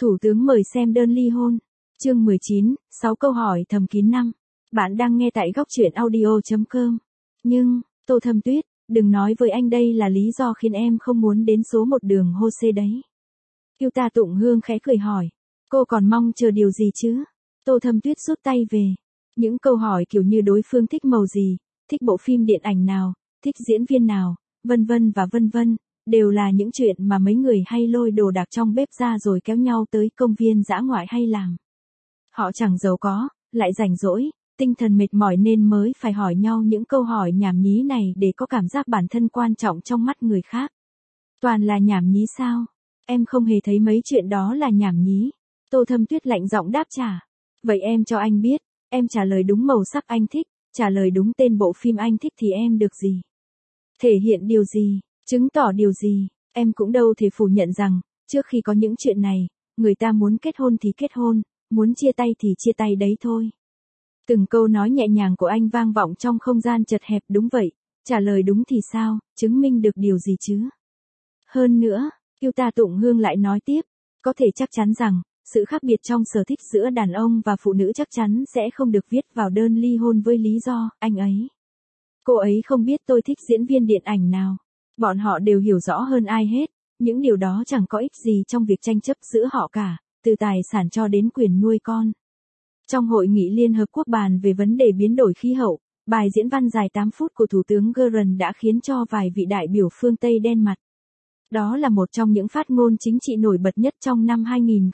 Thủ tướng mời xem đơn ly hôn. Chương 19, 6 câu hỏi thầm kín năm. Bạn đang nghe tại góc truyện audio.com. Nhưng, Tô Thâm Tuyết, đừng nói với anh đây là lý do khiến em không muốn đến số một đường Hô-xê đấy. Yêu Ta Tụng Hương khẽ cười hỏi. Cô còn mong chờ điều gì chứ? Tô Thâm Tuyết rút tay về. Những câu hỏi kiểu như đối phương thích màu gì, thích bộ phim điện ảnh nào, thích diễn viên nào, vân vân và vân vân, đều là những chuyện mà mấy người hay lôi đồ đạc trong bếp ra rồi kéo nhau tới công viên dã ngoại hay làm. Họ chẳng giàu có, lại rảnh rỗi, tinh thần mệt mỏi nên mới phải hỏi nhau những câu hỏi nhảm nhí này để có cảm giác bản thân quan trọng trong mắt người khác. Toàn là nhảm nhí sao? Em không hề thấy mấy chuyện đó là nhảm nhí. Tô Thâm Tuyết lạnh giọng đáp trả. Vậy em cho anh biết, em trả lời đúng màu sắc anh thích, trả lời đúng tên bộ phim anh thích thì em được gì? Thể hiện điều gì? Chứng tỏ điều gì? Em cũng đâu thể phủ nhận rằng, trước khi có những chuyện này, người ta muốn kết hôn thì kết hôn, muốn chia tay thì chia tay đấy thôi. Từng câu nói nhẹ nhàng của anh vang vọng trong không gian chật hẹp. Đúng vậy, trả lời đúng thì sao, chứng minh được điều gì chứ? Hơn nữa, Yêu Ta Tụng Hương lại nói tiếp, có thể chắc chắn rằng, sự khác biệt trong sở thích giữa đàn ông và phụ nữ chắc chắn sẽ không được viết vào đơn ly hôn với lý do, anh ấy. Cô ấy không biết tôi thích diễn viên điện ảnh nào. Bọn họ đều hiểu rõ hơn ai hết, những điều đó chẳng có ích gì trong việc tranh chấp giữa họ cả, từ tài sản cho đến quyền nuôi con. Trong hội nghị Liên Hợp Quốc bàn về vấn đề biến đổi khí hậu, bài diễn văn dài 8 phút của Thủ tướng Göran đã khiến cho vài vị đại biểu phương Tây đen mặt. Đó là một trong những phát ngôn chính trị nổi bật nhất trong năm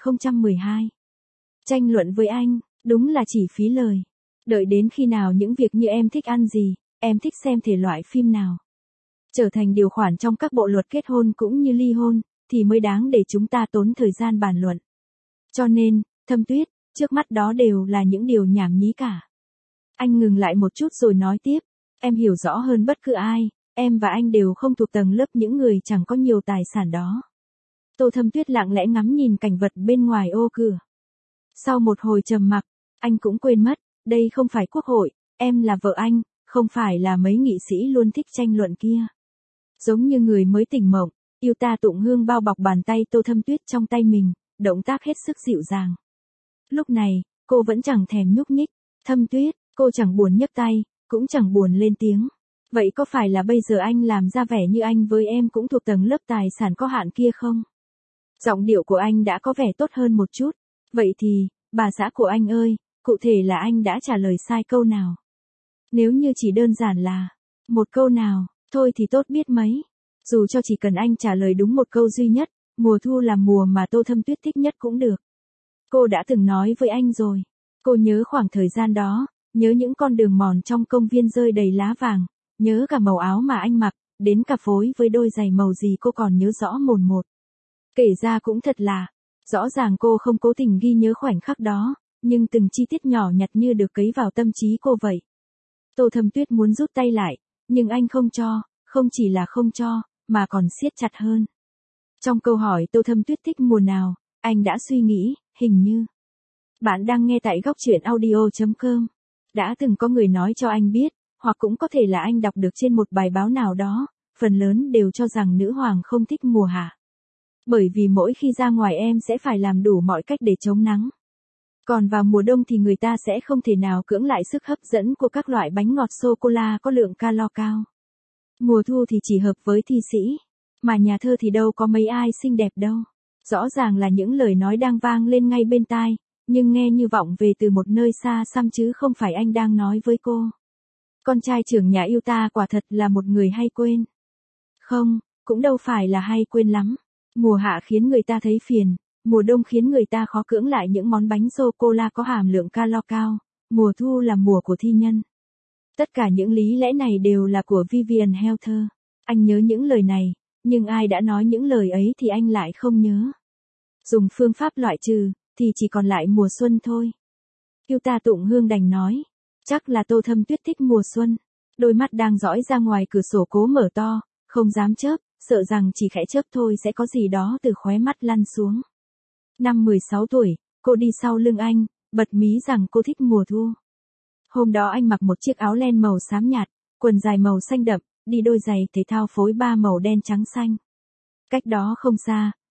2012. Tranh luận với anh, đúng là chỉ phí lời. Đợi đến khi nào những việc như em thích ăn gì, em thích xem thể loại phim nào, trở thành điều khoản trong các bộ luật kết hôn cũng như ly hôn, thì mới đáng để chúng ta tốn thời gian bàn luận. Cho nên, Thâm Tuyết, trước mắt đó đều là những điều nhảm nhí cả. Anh ngừng lại một chút rồi nói tiếp, em hiểu rõ hơn bất cứ ai, em và anh đều không thuộc tầng lớp những người chẳng có nhiều tài sản đó. Tô Thâm Tuyết lặng lẽ ngắm nhìn cảnh vật bên ngoài ô cửa. Sau một hồi trầm mặc, anh cũng quên mất, đây không phải quốc hội, em là vợ anh, không phải là mấy nghị sĩ luôn thích tranh luận kia. Giống như người mới tỉnh mộng, Yêu Ta Tụng Hương bao bọc bàn tay Tô Thâm Tuyết trong tay mình, động tác hết sức dịu dàng. Lúc này, cô vẫn chẳng thèm nhúc nhích. Thâm Tuyết, cô chẳng buồn nhấc tay, cũng chẳng buồn lên tiếng. Vậy có phải là bây giờ anh làm ra vẻ như anh với em cũng thuộc tầng lớp tài sản có hạn kia không? Giọng điệu của anh đã có vẻ tốt hơn một chút. Vậy thì, bà xã của anh ơi, cụ thể là anh đã trả lời sai câu nào? Nếu như chỉ đơn giản là một câu nào, thôi thì tốt biết mấy. Dù cho chỉ cần anh trả lời đúng một câu duy nhất, mùa thu là mùa mà Tô Thâm Tuyết thích nhất cũng được. Cô đã từng nói với anh rồi. Cô nhớ khoảng thời gian đó, nhớ những con đường mòn trong công viên rơi đầy lá vàng, nhớ cả màu áo mà anh mặc, đến cả phối với đôi giày màu gì cô còn nhớ rõ mồn một. Kể ra cũng thật lạ, rõ ràng cô không cố tình ghi nhớ khoảnh khắc đó, nhưng từng chi tiết nhỏ nhặt như được cấy vào tâm trí cô vậy. Tô Thâm Tuyết muốn rút tay lại, nhưng anh không cho, không chỉ là không cho, mà còn siết chặt hơn. Trong câu hỏi Tô Thâm Tuyết thích mùa nào, anh đã suy nghĩ, hình như. Bạn đang nghe tại góc truyện audio.com. Đã từng có người nói cho anh biết, hoặc cũng có thể là anh đọc được trên một bài báo nào đó, phần lớn đều cho rằng nữ hoàng không thích mùa hạ. Bởi vì mỗi khi ra ngoài em sẽ phải làm đủ mọi cách để chống nắng. Còn vào mùa đông thì người ta sẽ không thể nào cưỡng lại sức hấp dẫn của các loại bánh ngọt sô-cô-la có lượng calo cao. Mùa thu thì chỉ hợp với thi sĩ, mà nhà thơ thì đâu có mấy ai xinh đẹp đâu. Rõ ràng là những lời nói đang vang lên ngay bên tai, nhưng nghe như vọng về từ một nơi xa xăm chứ không phải anh đang nói với cô. Con trai trưởng nhà Yêu Ta quả thật là một người hay quên. Không, cũng đâu phải là hay quên lắm. Mùa hạ khiến người ta thấy phiền, mùa đông khiến người ta khó cưỡng lại những món bánh sô-cô-la có hàm lượng calo cao, mùa thu là mùa của thi nhân. Tất cả những lý lẽ này đều là của Vivian Helter. Anh nhớ những lời này, nhưng ai đã nói những lời ấy thì anh lại không nhớ. Dùng phương pháp loại trừ, thì chỉ còn lại mùa xuân thôi. Yêu Ta Tụng Hương đành nói, chắc là Tô Thâm Tuyết thích mùa xuân. Đôi mắt đang dõi ra ngoài cửa sổ cố mở to, không dám chớp, sợ rằng chỉ khẽ chớp thôi sẽ có gì đó từ khóe mắt lăn xuống. Năm 16 tuổi, cô đi sau lưng anh, bật mí rằng cô thích mùa thu. Hôm đó anh mặc một chiếc áo len màu xám nhạt, quần dài màu xanh đậm, đi đôi giày thể thao phối 3 màu đen trắng xanh. Cách đó không xa,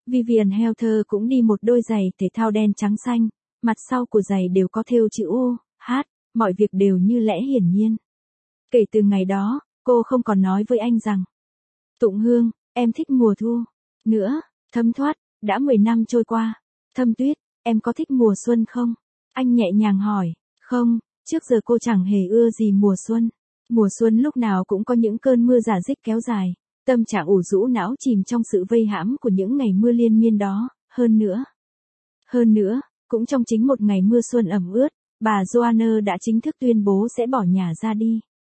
Vivian Helter cũng đi một đôi giày thể thao đen trắng xanh, mặt sau của giày đều có thêu chữ U, H, mọi việc đều như lẽ hiển nhiên. Kể từ ngày đó, cô không còn nói với anh rằng, Tụng Hương, em thích mùa thu. Nữa, thấm thoát, đã 10 năm trôi qua. Thâm Tuyết, em có thích mùa xuân không? Anh nhẹ nhàng hỏi, không, trước giờ cô chẳng hề ưa gì mùa xuân. Mùa xuân lúc nào cũng có những cơn mưa rả rích kéo dài, tâm trạng ủ rũ não chìm trong sự vây hãm của những ngày mưa liên miên đó, hơn nữa, cũng trong chính một ngày mưa xuân ẩm ướt, bà Joanna đã chính thức tuyên bố sẽ bỏ nhà ra đi.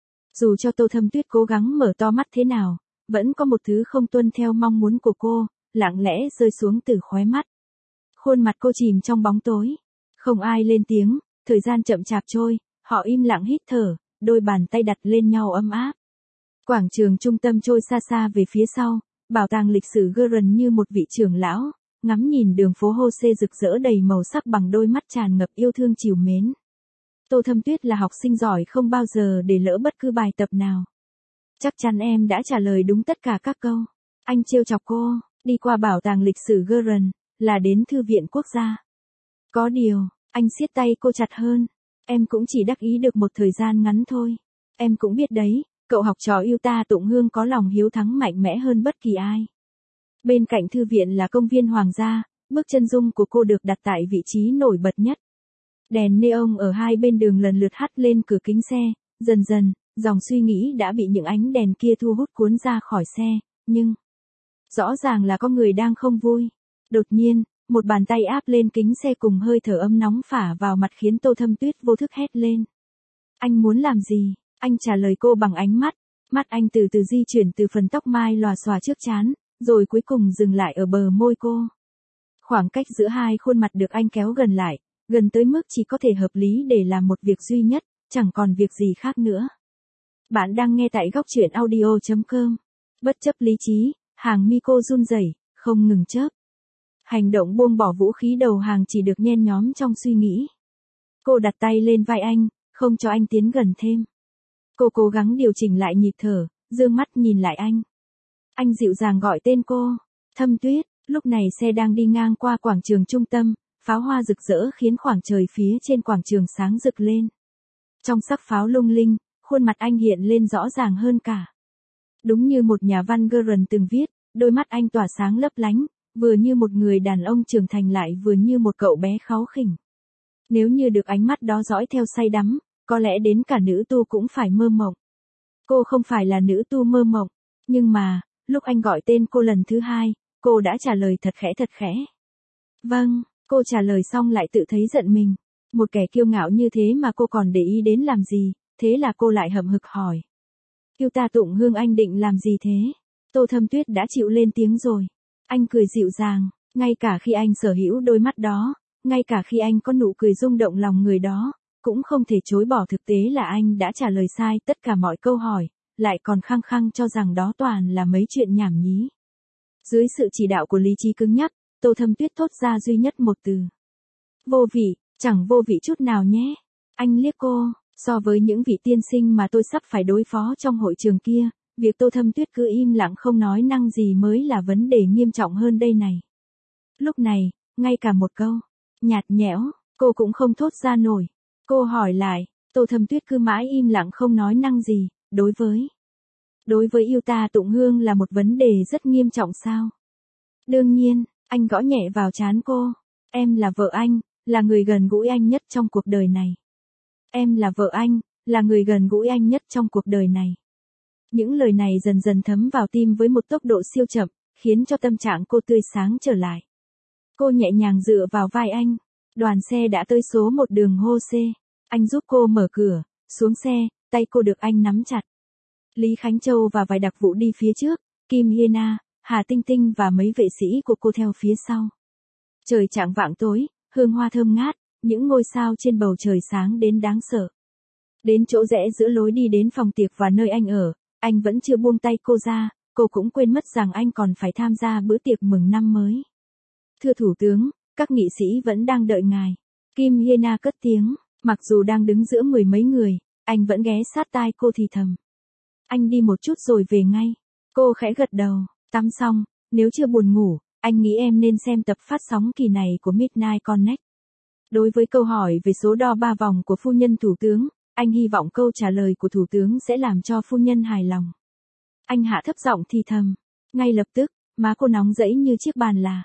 Dù cho Tô Thâm Tuyết cố gắng mở to mắt thế nào, vẫn có một thứ không tuân theo mong muốn của cô, lặng lẽ rơi xuống từ khóe mắt. Khuôn mặt cô chìm trong bóng tối. Không ai lên tiếng, thời gian chậm chạp trôi, họ im lặng hít thở, đôi bàn tay đặt lên nhau ấm áp. Quảng trường trung tâm trôi xa xa về phía sau, bảo tàng lịch sử Guerin như một vị trưởng lão, ngắm nhìn đường phố Jose rực rỡ đầy màu sắc bằng đôi mắt tràn ngập yêu thương trìu mến. Tô Thâm Tuyết là học sinh giỏi không bao giờ để lỡ bất cứ bài tập nào. Chắc chắn em đã trả lời đúng tất cả các câu. Anh trêu chọc cô, đi qua bảo tàng lịch sử Guerin, là đến thư viện quốc gia. Có điều, anh siết tay cô chặt hơn. Em cũng chỉ đắc ý được một thời gian ngắn thôi. Em cũng biết đấy, cậu học trò yêu ta Tụng Hương có lòng hiếu thắng mạnh mẽ hơn bất kỳ ai. Bên cạnh thư viện là công viên hoàng gia, bước chân dung của cô được đặt tại vị trí nổi bật nhất. Đèn neon ở hai bên đường lần lượt hắt lên cửa kính xe, dần dần, dòng suy nghĩ đã bị những ánh đèn kia thu hút cuốn ra khỏi xe, nhưng rõ ràng là có người đang không vui. Đột nhiên, một bàn tay áp lên kính xe cùng hơi thở ấm nóng phả vào mặt khiến Tô Thâm Tuyết vô thức hét lên. Anh muốn làm gì? Anh trả lời cô bằng ánh mắt. Mắt anh từ từ di chuyển từ phần tóc mai lòa xòa trước trán, rồi cuối cùng dừng lại ở bờ môi cô. Khoảng cách giữa hai khuôn mặt được anh kéo gần lại, gần tới mức chỉ có thể hợp lý để làm một việc duy nhất, chẳng còn việc gì khác nữa. Bạn đang nghe tại góc truyện audio.com. Bất chấp lý trí, hàng mi cô run rẩy, không ngừng chớp. Hành động buông bỏ vũ khí đầu hàng chỉ được nhen nhóm trong suy nghĩ. Cô đặt tay lên vai anh, không cho anh tiến gần thêm. Cô cố gắng điều chỉnh lại nhịp thở, dương mắt nhìn lại anh. Anh dịu dàng gọi tên cô, Thâm Tuyết. Lúc này xe đang đi ngang qua quảng trường trung tâm, pháo hoa rực rỡ khiến khoảng trời phía trên quảng trường sáng rực lên. Trong sắc pháo lung linh, khuôn mặt anh hiện lên rõ ràng hơn cả. Đúng như một nhà văn Guerin từng viết, đôi mắt anh tỏa sáng lấp lánh, vừa như một người đàn ông trưởng thành lại vừa như một cậu bé kháu khỉnh. Nếu như được ánh mắt đó dõi theo say đắm, có lẽ đến cả nữ tu cũng phải mơ mộng. Cô không phải là nữ tu mơ mộng, nhưng mà, lúc anh gọi tên cô lần thứ hai, cô đã trả lời thật khẽ. Vâng, cô trả lời xong lại tự thấy giận mình. Một kẻ kiêu ngạo như thế mà cô còn để ý đến làm gì, thế là cô lại hậm hực hỏi. Yêu ta Tụng Hương, anh định làm gì thế? Tô Thâm Tuyết đã chịu lên tiếng rồi. Anh cười dịu dàng, ngay cả khi anh sở hữu đôi mắt đó, ngay cả khi anh có nụ cười rung động lòng người đó, cũng không thể chối bỏ thực tế là anh đã trả lời sai tất cả mọi câu hỏi, lại còn khăng khăng cho rằng đó toàn là mấy chuyện nhảm nhí. Dưới sự chỉ đạo của lý trí cứng nhắc, Tô Thâm Tuyết thốt ra duy nhất một từ. Vô vị, chẳng vô vị chút nào nhé. Anh liếc cô, so với những vị tiên sinh mà tôi sắp phải đối phó trong hội trường kia, việc Tô Thâm Tuyết cứ im lặng không nói năng gì mới là vấn đề nghiêm trọng hơn đây này. Lúc này, ngay cả một câu nhạt nhẽo, cô cũng không thốt ra nổi. Cô hỏi lại, Tô Thâm Tuyết cứ mãi im lặng không nói năng gì, đối với yêu ta Tụng Hương là một vấn đề rất nghiêm trọng sao? Đương nhiên, anh gõ nhẹ vào trán cô. Em là vợ anh, là người gần gũi anh nhất trong cuộc đời này. Em là vợ anh, là người gần gũi anh nhất trong cuộc đời này. Những lời này dần dần thấm vào tim với một tốc độ siêu chậm, khiến cho tâm trạng cô tươi sáng trở lại. Cô nhẹ nhàng dựa vào vai anh. Đoàn xe đã tới số một đường Jose. Anh giúp cô mở cửa, xuống xe, tay cô được anh nắm chặt. Lý Khánh Châu và vài đặc vụ đi phía trước, Kim Hiena, Hà Tinh Tinh và mấy vệ sĩ của cô theo phía sau. Trời chạng vạng tối, hương hoa thơm ngát, những ngôi sao trên bầu trời sáng đến đáng sợ. Đến chỗ rẽ giữa lối đi đến phòng tiệc và nơi anh ở, anh vẫn chưa buông tay cô ra, cô cũng quên mất rằng anh còn phải tham gia bữa tiệc mừng năm mới. Thưa Thủ tướng, các nghị sĩ vẫn đang đợi ngài. Kim Hiena cất tiếng, mặc dù đang đứng giữa mười mấy người, anh vẫn ghé sát tai cô thì thầm. Anh đi một chút rồi về ngay. Cô khẽ gật đầu, tắm xong, nếu chưa buồn ngủ, anh nghĩ em nên xem tập phát sóng kỳ này của Midnight Connect. Đối với câu hỏi về số đo 3 vòng của phu nhân thủ tướng, anh hy vọng câu trả lời của thủ tướng sẽ làm cho phu nhân hài lòng. Anh hạ thấp giọng thì thầm. Ngay lập tức, má cô nóng rẫy như chiếc bàn là.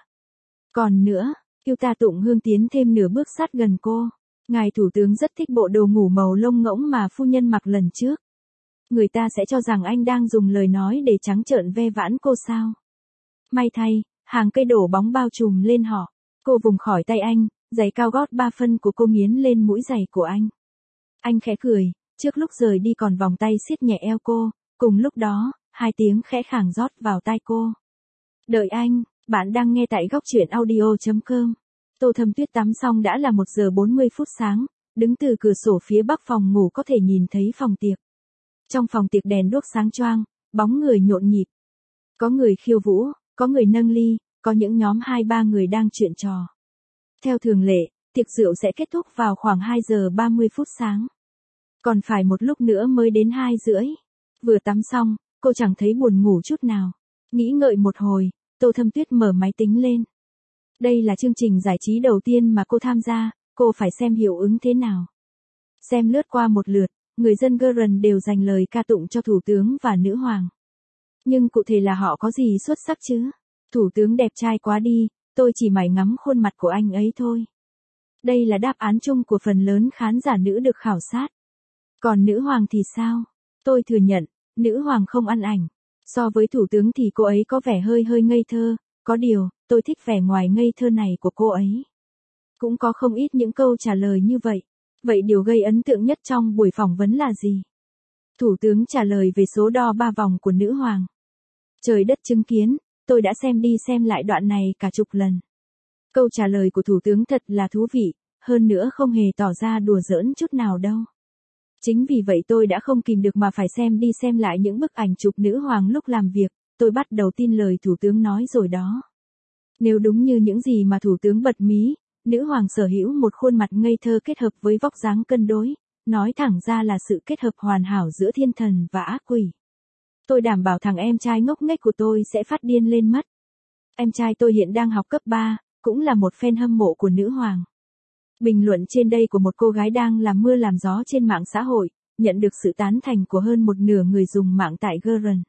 Còn nữa, Yuta Tụng Hương tiến thêm nửa bước sát gần cô. Ngài thủ tướng rất thích bộ đồ ngủ màu lông ngỗng mà phu nhân mặc lần trước. Người ta sẽ cho rằng anh đang dùng lời nói để trắng trợn ve vãn cô sao. May thay, hàng cây đổ bóng bao trùm lên họ. Cô vùng khỏi tay anh, giày cao gót 3 phân của cô nghiến lên mũi giày của anh. Anh khẽ cười, trước lúc rời đi còn vòng tay siết nhẹ eo cô, cùng lúc đó, 2 tiếng khẽ khàng rót vào tai cô. Đợi anh, bạn đang nghe tại góc truyện audio.com. Tô Thâm Tuyết tắm xong đã là 1 giờ 40 phút sáng, đứng từ cửa sổ phía bắc phòng ngủ có thể nhìn thấy phòng tiệc. Trong phòng tiệc đèn đuốc sáng choang, bóng người nhộn nhịp. Có người khiêu vũ, có người nâng ly, có những nhóm 2-3 người đang chuyện trò. Theo thường lệ, tiệc rượu sẽ kết thúc vào khoảng 2 giờ 30 phút sáng. Còn phải một lúc nữa mới đến 2 rưỡi. Vừa tắm xong, cô chẳng thấy buồn ngủ chút nào. Nghĩ ngợi một hồi, Tô Thâm Tuyết mở máy tính lên. Đây là chương trình giải trí đầu tiên mà cô tham gia, cô phải xem hiệu ứng thế nào. Xem lướt qua một lượt, người dân Gurren đều dành lời ca tụng cho thủ tướng và nữ hoàng. Nhưng cụ thể là họ có gì xuất sắc chứ? Thủ tướng đẹp trai quá đi, tôi chỉ mải ngắm khuôn mặt của anh ấy thôi. Đây là đáp án chung của phần lớn khán giả nữ được khảo sát. Còn nữ hoàng thì sao? Tôi thừa nhận, nữ hoàng không ăn ảnh. So với thủ tướng thì cô ấy có vẻ hơi ngây thơ, có điều, tôi thích vẻ ngoài ngây thơ này của cô ấy. Cũng có không ít những câu trả lời như vậy. Vậy điều gây ấn tượng nhất trong buổi phỏng vấn là gì? Thủ tướng trả lời về số đo 3 vòng của nữ hoàng. Trời đất chứng kiến, tôi đã xem đi xem lại đoạn này cả chục lần. Câu trả lời của thủ tướng thật là thú vị, hơn nữa không hề tỏ ra đùa giỡn chút nào đâu. Chính vì vậy tôi đã không kìm được mà phải xem đi xem lại những bức ảnh chụp nữ hoàng lúc làm việc, tôi bắt đầu tin lời thủ tướng nói rồi đó. Nếu đúng như những gì mà thủ tướng bật mí, nữ hoàng sở hữu một khuôn mặt ngây thơ kết hợp với vóc dáng cân đối, nói thẳng ra là sự kết hợp hoàn hảo giữa thiên thần và ác quỷ. Tôi đảm bảo thằng em trai ngốc nghếch của tôi sẽ phát điên lên mất. Em trai tôi hiện đang học cấp 3, cũng là một fan hâm mộ của nữ hoàng. Bình luận trên đây của một cô gái đang làm mưa làm gió trên mạng xã hội, nhận được sự tán thành của hơn một nửa người dùng mạng tại Gurren.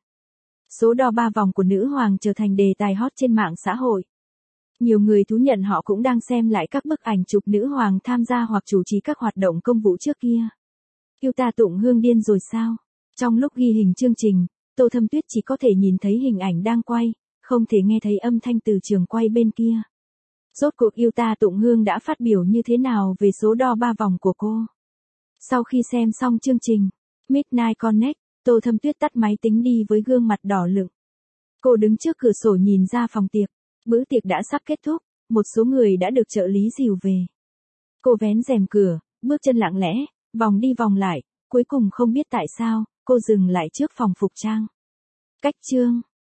Số đo 3 vòng của nữ hoàng trở thành đề tài hot trên mạng xã hội. Nhiều người thú nhận họ cũng đang xem lại các bức ảnh chụp nữ hoàng tham gia hoặc chủ trì các hoạt động công vụ trước kia. Yuta Tụng Hương điên rồi sao? Trong lúc ghi hình chương trình, Tô Thâm Tuyết chỉ có thể nhìn thấy hình ảnh đang quay, không thể nghe thấy âm thanh từ trường quay bên kia. Rốt cuộc Yuta Tụng Hương đã phát biểu như thế nào về số đo 3 vòng của cô? Sau khi xem xong chương trình Midnight Connect, Tô Thâm Tuyết tắt máy tính đi với gương mặt đỏ lựng. Cô đứng trước cửa sổ nhìn ra phòng tiệc. Bữa tiệc đã sắp kết thúc, một số người đã được trợ lý dìu về. Cô vén rèm cửa, bước chân lặng lẽ, vòng đi vòng lại, cuối cùng không biết tại sao, cô dừng lại trước phòng phục trang. Cách chương